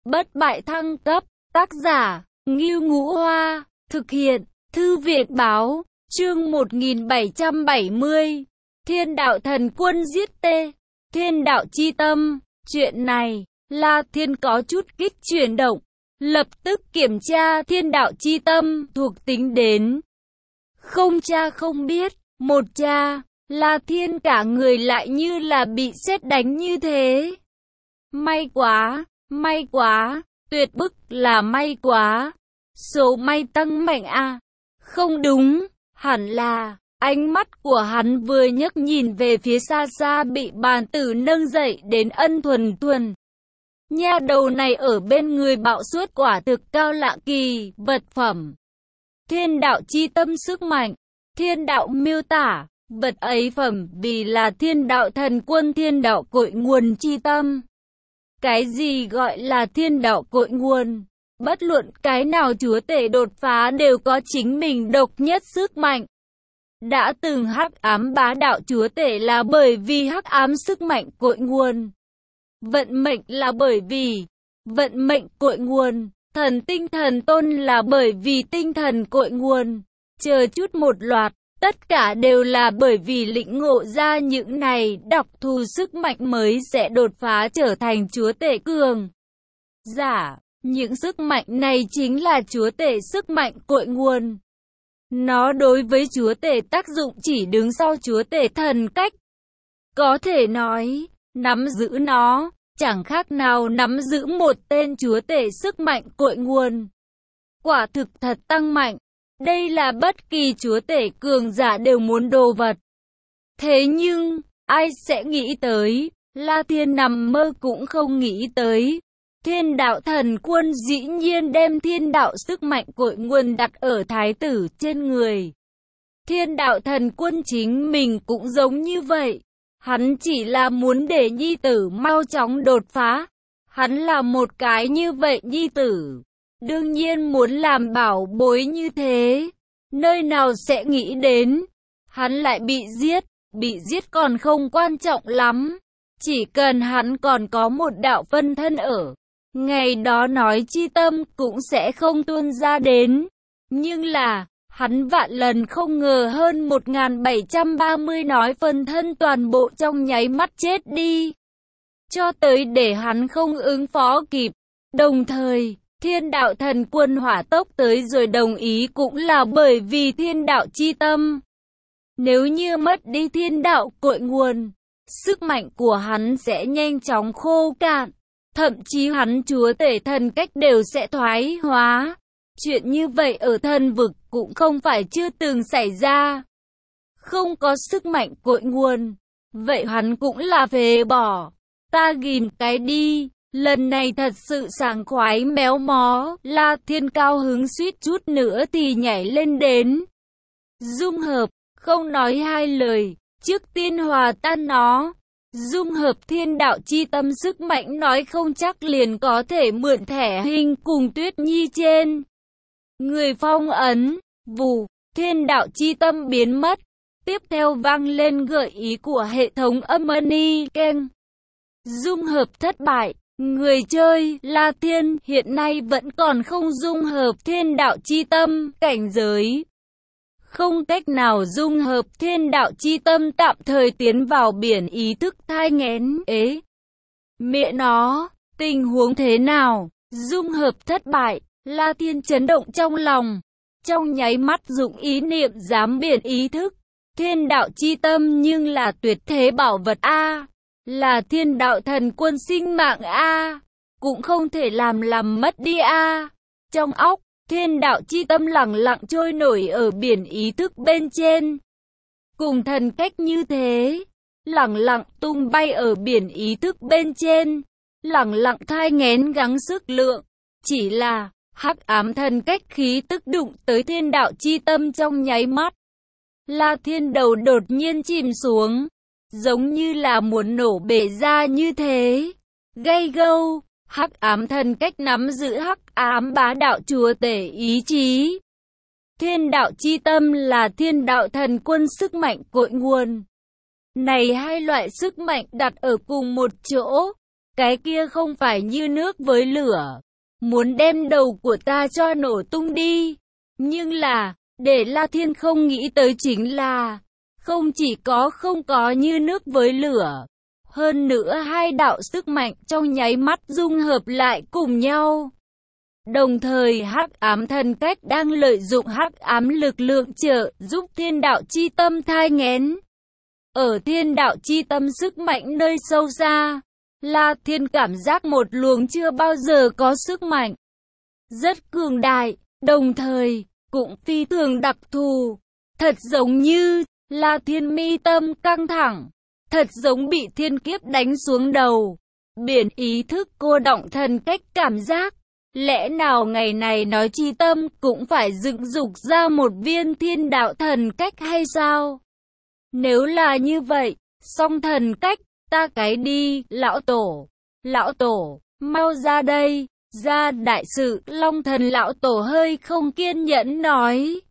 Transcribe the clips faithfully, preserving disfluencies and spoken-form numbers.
Bất bại thăng cấp, tác giả, Ngưu Ngũ Hoa, thực hiện, Thư viện báo, chương một nghìn bảy trăm bảy mươi, Thiên đạo thần quân giết tê, Thiên đạo chi tâm, chuyện này, La Thiên có chút kích chuyển động, lập tức kiểm tra thiên đạo chi tâm, thuộc tính đến. Không tra không biết, một tra, La Thiên cả người lại như là bị sét đánh như thế. May quá, may quá, tuyệt bức là may quá. Số may tăng mạnh à? Không đúng, hẳn là, ánh mắt của hắn vừa nhấc nhìn về phía xa xa bị bàn tử nâng dậy đến Ân Thuần Thuần. Nha đầu này ở bên người bạo suất quả thực cao lạ kỳ, vật phẩm. Thiên đạo chi tâm sức mạnh, thiên đạo miêu tả, vật ấy phẩm vì là thiên đạo thần quân thiên đạo cội nguồn chi tâm. Cái gì gọi là thiên đạo cội nguồn? Bất luận cái nào chúa tể đột phá đều có chính mình độc nhất sức mạnh. Đã từng hắc ám bá đạo chúa tể là bởi vì hắc ám sức mạnh cội nguồn. Vận mệnh là bởi vì vận mệnh cội nguồn. Thần tinh thần tôn là bởi vì tinh thần cội nguồn. Chờ chút một loạt, tất cả đều là bởi vì lĩnh ngộ ra những này đặc thù sức mạnh mới sẽ đột phá trở thành chúa tể cường giả. Những sức mạnh này chính là chúa tể sức mạnh cội nguồn. Nó đối với chúa tể tác dụng chỉ đứng sau chúa tể thần cách. Có thể nói, nắm giữ nó, chẳng khác nào nắm giữ một tên chúa tể sức mạnh cội nguồn. Quả thực thật tăng mạnh. Đây là bất kỳ chúa tể cường giả đều muốn đồ vật. Thế nhưng, ai sẽ nghĩ tới, La Thiên nằm mơ cũng không nghĩ tới. Thiên đạo thần quân dĩ nhiên đem thiên đạo sức mạnh cội nguồn đặt ở thái tử trên người. Thiên đạo thần quân chính mình cũng giống như vậy. Hắn chỉ là muốn để nhi tử mau chóng đột phá. Hắn là một cái như vậy nhi tử. Đương nhiên muốn làm bảo bối như thế. Nơi nào sẽ nghĩ đến. Hắn lại bị giết. Bị giết còn không quan trọng lắm. Chỉ cần hắn còn có một đạo phân thân ở. Ngày đó nói chi tâm cũng sẽ không tuôn ra đến. Nhưng là, hắn vạn lần không ngờ hơn một nghìn bảy trăm ba mươi nói phân thân toàn bộ trong nháy mắt chết đi. Cho tới để hắn không ứng phó kịp. Đồng thời, thiên đạo thần quân hỏa tốc tới rồi đồng ý cũng là bởi vì thiên đạo chi tâm. Nếu như mất đi thiên đạo cội nguồn, sức mạnh của hắn sẽ nhanh chóng khô cạn. Thậm chí hắn chúa tể thần cách đều sẽ thoái hóa. Chuyện như vậy ở thần vực cũng không phải chưa từng xảy ra. Không có sức mạnh cội nguồn, vậy hắn cũng là phế bỏ. Ta ghim cái đi, lần này thật sự sảng khoái méo mó. La Thiên cao hứng suýt chút nữa thì nhảy lên đến. Dung hợp, không nói hai lời, trước tiên hòa tan nó. Dung hợp thiên đạo chi tâm sức mạnh nói không chắc liền có thể mượn thẻ hình cùng Tuyết Nhi trên người phong ấn. Vù, thiên đạo chi tâm biến mất. Tiếp theo vang lên gợi ý của hệ thống âm ni keng. Dung hợp thất bại. Người chơi La Thiên hiện nay vẫn còn không dung hợp thiên đạo chi tâm cảnh giới. Không cách nào dung hợp thiên đạo chi tâm, tạm thời tiến vào biển ý thức thai nghén. Ế, mẹ nó, tình huống thế nào? Dung hợp thất bại, La Thiên chấn động trong lòng. Trong nháy mắt dụng ý niệm giám biển ý thức. Thiên đạo chi tâm nhưng là tuyệt thế bảo vật A. Là thiên đạo thần quân sinh mạng A. Cũng không thể làm làm mất đi A. Trong óc, thiên đạo chi tâm lẳng lặng trôi nổi ở biển ý thức bên trên. Cùng thần cách như thế, lẳng lặng tung bay ở biển ý thức bên trên, lẳng lặng thai nghén gắng sức lượng. Chỉ là, hắc ám thần cách khí tức đụng tới thiên đạo chi tâm trong nháy mắt. La Thiên đầu đột nhiên chìm xuống, giống như là muốn nổ bể ra như thế. Gay gâu. Hắc ám thần cách nắm giữ hắc ám bá đạo chúa tể ý chí. Thiên đạo chi tâm là thiên đạo thần quân sức mạnh cội nguồn. Này hai loại sức mạnh đặt ở cùng một chỗ, Cái kia không phải như nước với lửa, muốn đem đầu của ta cho nổ tung đi. Nhưng là, để La Thiên không nghĩ tới chính là, không chỉ có không có như nước với lửa, hơn nữa hai đạo sức mạnh trong nháy mắt dung hợp lại cùng nhau. Đồng thời hắc ám thần cách đang lợi dụng hắc ám lực lượng trợ giúp thiên đạo chi tâm thai nghén. Ở thiên đạo chi tâm sức mạnh nơi sâu xa, La Thiên cảm giác một luồng chưa bao giờ có sức mạnh. Rất cường đại, đồng thời, cũng phi thường đặc thù. Thật giống như, La Thiên mi tâm căng thẳng. Thật giống bị thiên kiếp đánh xuống đầu. Biển ý thức cô động thần cách cảm giác. Lẽ nào ngày này nói chi tâm cũng phải dựng dục ra một viên thiên đạo thần cách hay sao? Nếu là như vậy, song thần cách, ta cái đi, lão tổ. Lão tổ, mau ra đây. Ra đại sự, Long thần lão tổ hơi không kiên nhẫn nói.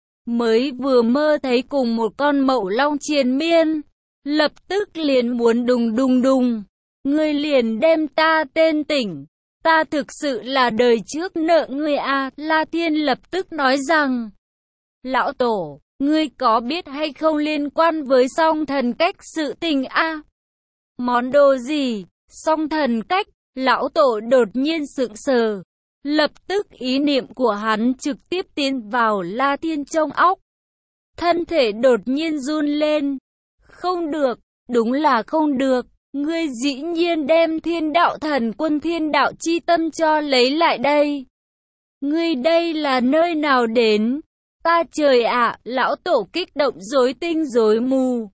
Mới vừa mơ thấy cùng một con mậu long triền miên. Lập tức liền muốn đùng đùng đùng. Ngươi liền đem ta tên tỉnh. Ta thực sự là đời trước nợ ngươi à. La Thiên lập tức nói rằng. Lão tổ, ngươi có biết hay không liên quan với song thần cách sự tình a? À? Món đồ gì? Song thần cách? Lão tổ đột nhiên sững sờ. Lập tức ý niệm của hắn trực tiếp tiến vào La Thiên trong óc. Thân thể đột nhiên run lên. Không được, đúng là không được. Ngươi dĩ nhiên đem thiên đạo thần quân thiên đạo chi tâm cho lấy lại đây. Ngươi đây là nơi nào đến? Ta trời ạ, lão tổ kích động rối tinh rối mù.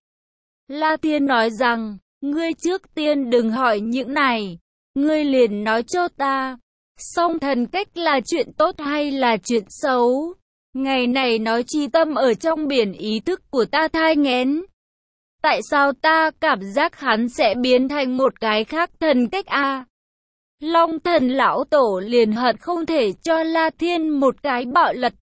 La Thiên nói rằng, ngươi trước tiên đừng hỏi những này. Ngươi liền nói cho ta, song thần cách là chuyện tốt hay là chuyện xấu? Ngày này nói chi tâm ở trong biển ý thức của ta thai nghén. Tại sao ta cảm giác hắn sẽ biến thành một cái khác thần cách a? À? Long thần lão tổ liền hận không thể cho La Thiên một cái bạo lật.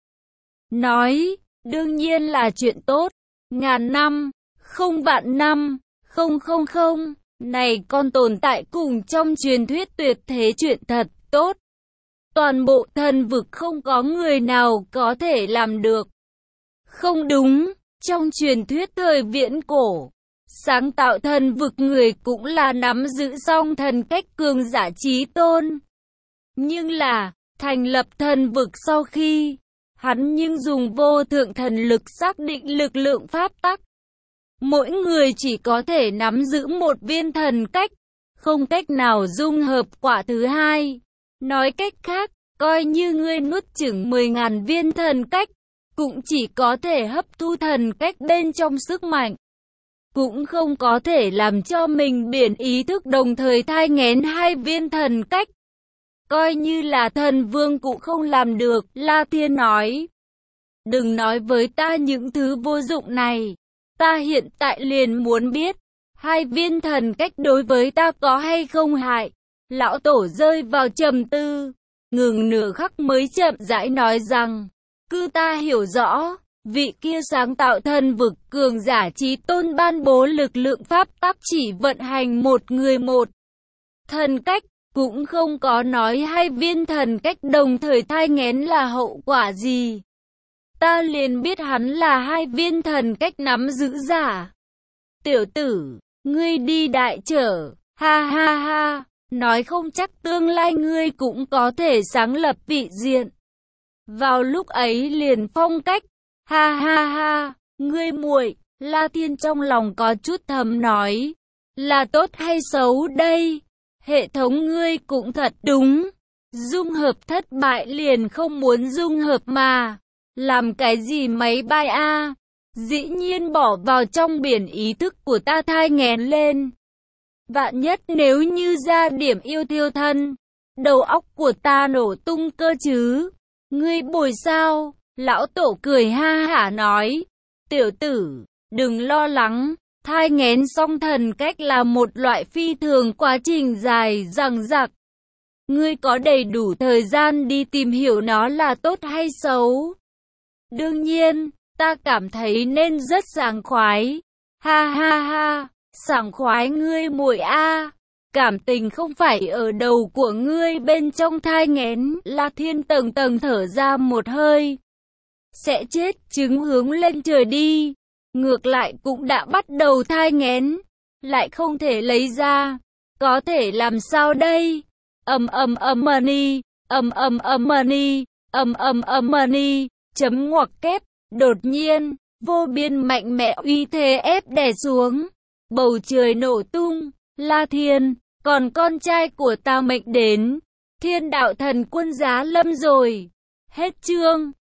Nói, đương nhiên là chuyện tốt. Ngàn năm, không vạn năm, không không không. Này còn tồn tại cùng trong truyền thuyết tuyệt thế chuyện thật tốt. Toàn bộ thần vực không có người nào có thể làm được. Không đúng, trong truyền thuyết thời viễn cổ, sáng tạo thần vực người cũng là nắm giữ song thần cách cường giả chí tôn. Nhưng là, thành lập thần vực sau khi, hắn nhưng dùng vô thượng thần lực xác định lực lượng pháp tắc. Mỗi người chỉ có thể nắm giữ một viên thần cách, không cách nào dung hợp quả thứ hai. Nói cách khác, coi như ngươi nuốt chửng mười ngàn viên thần cách, cũng chỉ có thể hấp thu thần cách bên trong sức mạnh. Cũng không có thể làm cho mình biển ý thức đồng thời thai nghén hai viên thần cách. Coi như là thần vương cũng không làm được, La Thiên nói. Đừng nói với ta những thứ vô dụng này. Ta hiện tại liền muốn biết, hai viên thần cách đối với ta có hay không hại. Lão tổ rơi vào trầm tư, ngừng nửa khắc mới chậm rãi nói rằng, cứ ta hiểu rõ, vị kia sáng tạo thần vực cường giả chí tôn ban bố lực lượng pháp tắc chỉ vận hành một người một thần cách, cũng không có nói hai viên thần cách đồng thời thai nghén là hậu quả gì. Ta liền biết hắn là hai viên thần cách nắm giữ giả. Tiểu tử, ngươi đi đại trở, ha ha ha, nói không chắc tương lai ngươi cũng có thể sáng lập vị diện. Vào lúc ấy liền phong cách, ha ha ha, ngươi muội. La Thiên trong lòng có chút thầm nói, là tốt hay xấu đây? Hệ thống ngươi cũng thật đúng, dung hợp thất bại liền không muốn dung hợp mà. Làm cái gì máy bay a? À? Dĩ nhiên bỏ vào trong biển ý thức của ta thai nghén lên. Vạn nhất nếu như ra điểm yêu thiêu thân, đầu óc của ta nổ tung cơ chứ. Ngươi bồi sao? Lão tổ cười ha hả nói. Tiểu tử, đừng lo lắng. Thai nghén song thần cách là một loại phi thường quá trình dài dằng dặc. Ngươi có đầy đủ thời gian đi tìm hiểu nó là tốt hay xấu. Đương nhiên, ta cảm thấy nên rất sảng khoái. Ha ha ha, sảng khoái ngươi muội a. Cảm tình không phải ở đầu của ngươi bên trong thai nghén. La Thiên tầng tầng thở ra một hơi. Sẽ chết, trứng hướng lên trời đi. Ngược lại cũng đã bắt đầu thai nghén, lại không thể lấy ra. Có thể làm sao đây? Ầm ầm ầm money, ầm ầm ầm money, ầm ầm ầm money, chấm ngoặc kép. Đột nhiên, vô biên mạnh mẽ uy thế ép đè xuống. Bầu trời nổ tung. La Thiên, còn con trai của ta mệnh đến. Thiên đạo thần quân giá lâm rồi. Hết chương.